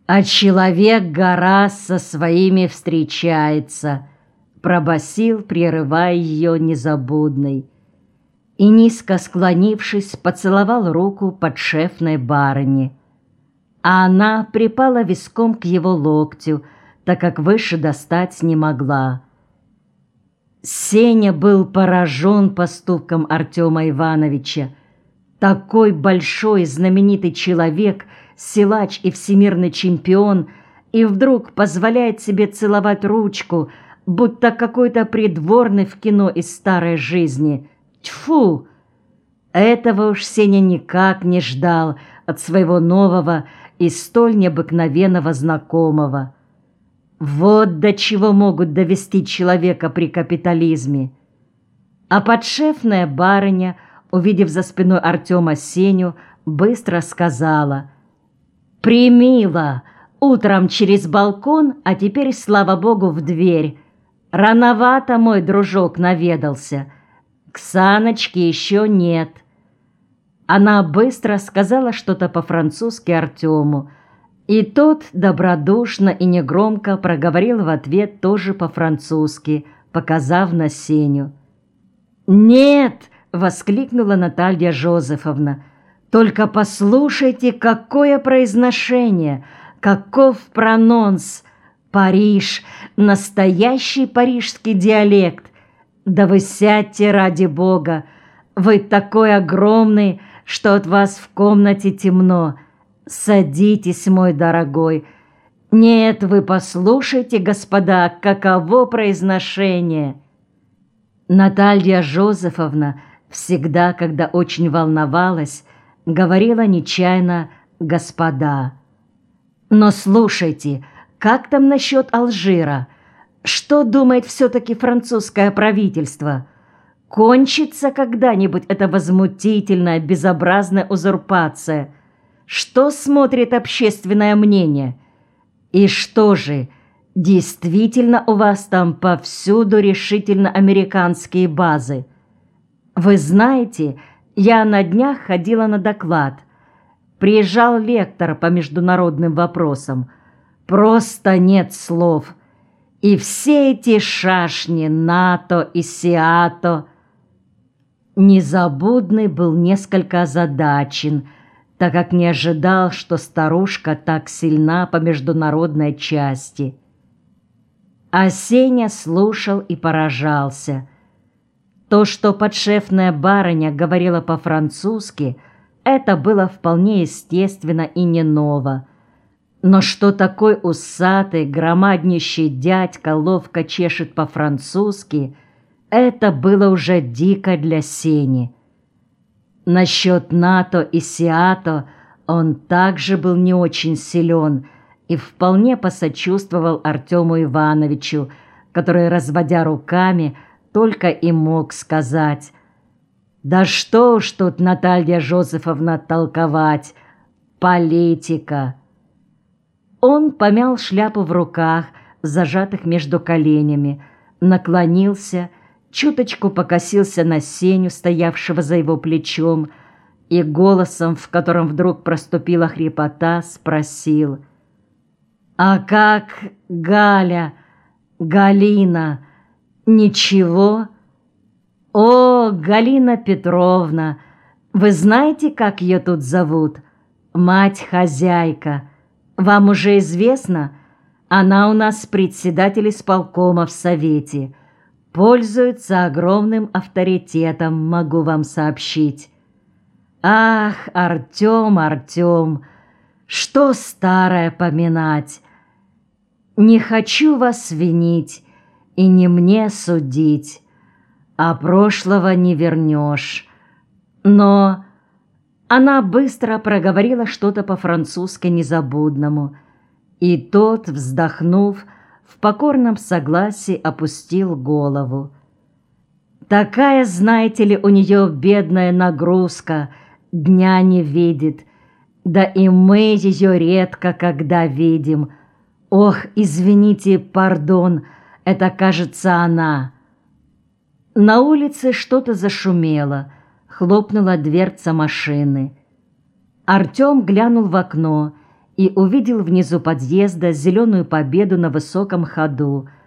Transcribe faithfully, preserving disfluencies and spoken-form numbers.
А человек-гора со своими встречается, пробасил, прерывая ее незабудный. И, низко склонившись, поцеловал руку подшефной барыни. А она припала виском к его локтю, так как выше достать не могла. Сеня был поражен поступком Артема Ивановича. Такой большой знаменитый человек, силач и всемирный чемпион, и вдруг позволяет себе целовать ручку, будто какой-то придворный в кино из старой жизни. Тьфу! Этого уж Сеня никак не ждал от своего нового и столь необыкновенного знакомого. Вот до чего могут довести человека при капитализме. А подшефная барыня, увидев за спиной Артема Сеню, быстро сказала: «Примила, утром через балкон, а теперь, слава богу, в дверь. Рановато мой дружок наведался. Ксаночки еще нет». Она быстро сказала что-то по-французски Артему, и тот добродушно и негромко проговорил в ответ тоже по-французски, показав на Сеню. «Нет!» — воскликнула Наталья Жозефовна. «Только послушайте, какое произношение, каков прононс! Париж, настоящий парижский диалект! Да вы сядьте ради Бога! Вы такой огромный, что от вас в комнате темно. Садитесь, мой дорогой. Нет, вы послушайте, господа, каково произношение». Наталья Жозефовна всегда, когда очень волновалась, говорила нечаянно «господа». Но слушайте, как там насчет Алжира? Что думает все-таки французское правительство? Кончится когда-нибудь эта возмутительная, безобразная узурпация? Что смотрит общественное мнение? И что же, действительно у вас там повсюду решительно американские базы? Вы знаете, я на днях ходила на доклад. Приезжал лектор по международным вопросам. Просто нет слов. И все эти шашни НАТО и СИАТО. Незабудный был несколько озадачен, так как не ожидал, что старушка так сильна по международной части. А Сеня слушал и поражался. То, что подшефная барыня говорила по-французски, это было вполне естественно и не ново. Но что такой усатый, громаднейший дядька ловко чешет по-французски, это было уже дико для Сени. Насчет НАТО и СИАТО он также был не очень силен и вполне посочувствовал Артему Ивановичу, который, разводя руками, только и мог сказать: «Да что уж тут, Наталья Жозефовна, толковать, политика». Он помял шляпу в руках, зажатых между коленями, наклонился, чуточку покосился на Сеню, стоявшего за его плечом, и голосом, в котором вдруг проступила хрипота, спросил: «А как Галя, Галина, ничего?» «О, Галина Петровна, вы знаете, как ее тут зовут? Мать-хозяйка. Вам уже известно? Она у нас председатель исполкома в Совете. Пользуется огромным авторитетом, могу вам сообщить». «Ах, Артем, Артем, что старое поминать! Не хочу вас винить и не мне судить, а прошлого не вернешь. Но...» Она быстро проговорила что-то по-французски незабудному, и тот, вздохнув, в покорном согласии опустил голову. «Такая, знаете ли, у нее бедная нагрузка, дня не видит, да и мы ее редко когда видим. Ох, извините, пардон, это, кажется, она». На улице что-то зашумело, хлопнула дверца машины. Артем глянул в окно и увидел внизу подъезда зеленую победу на высоком ходу,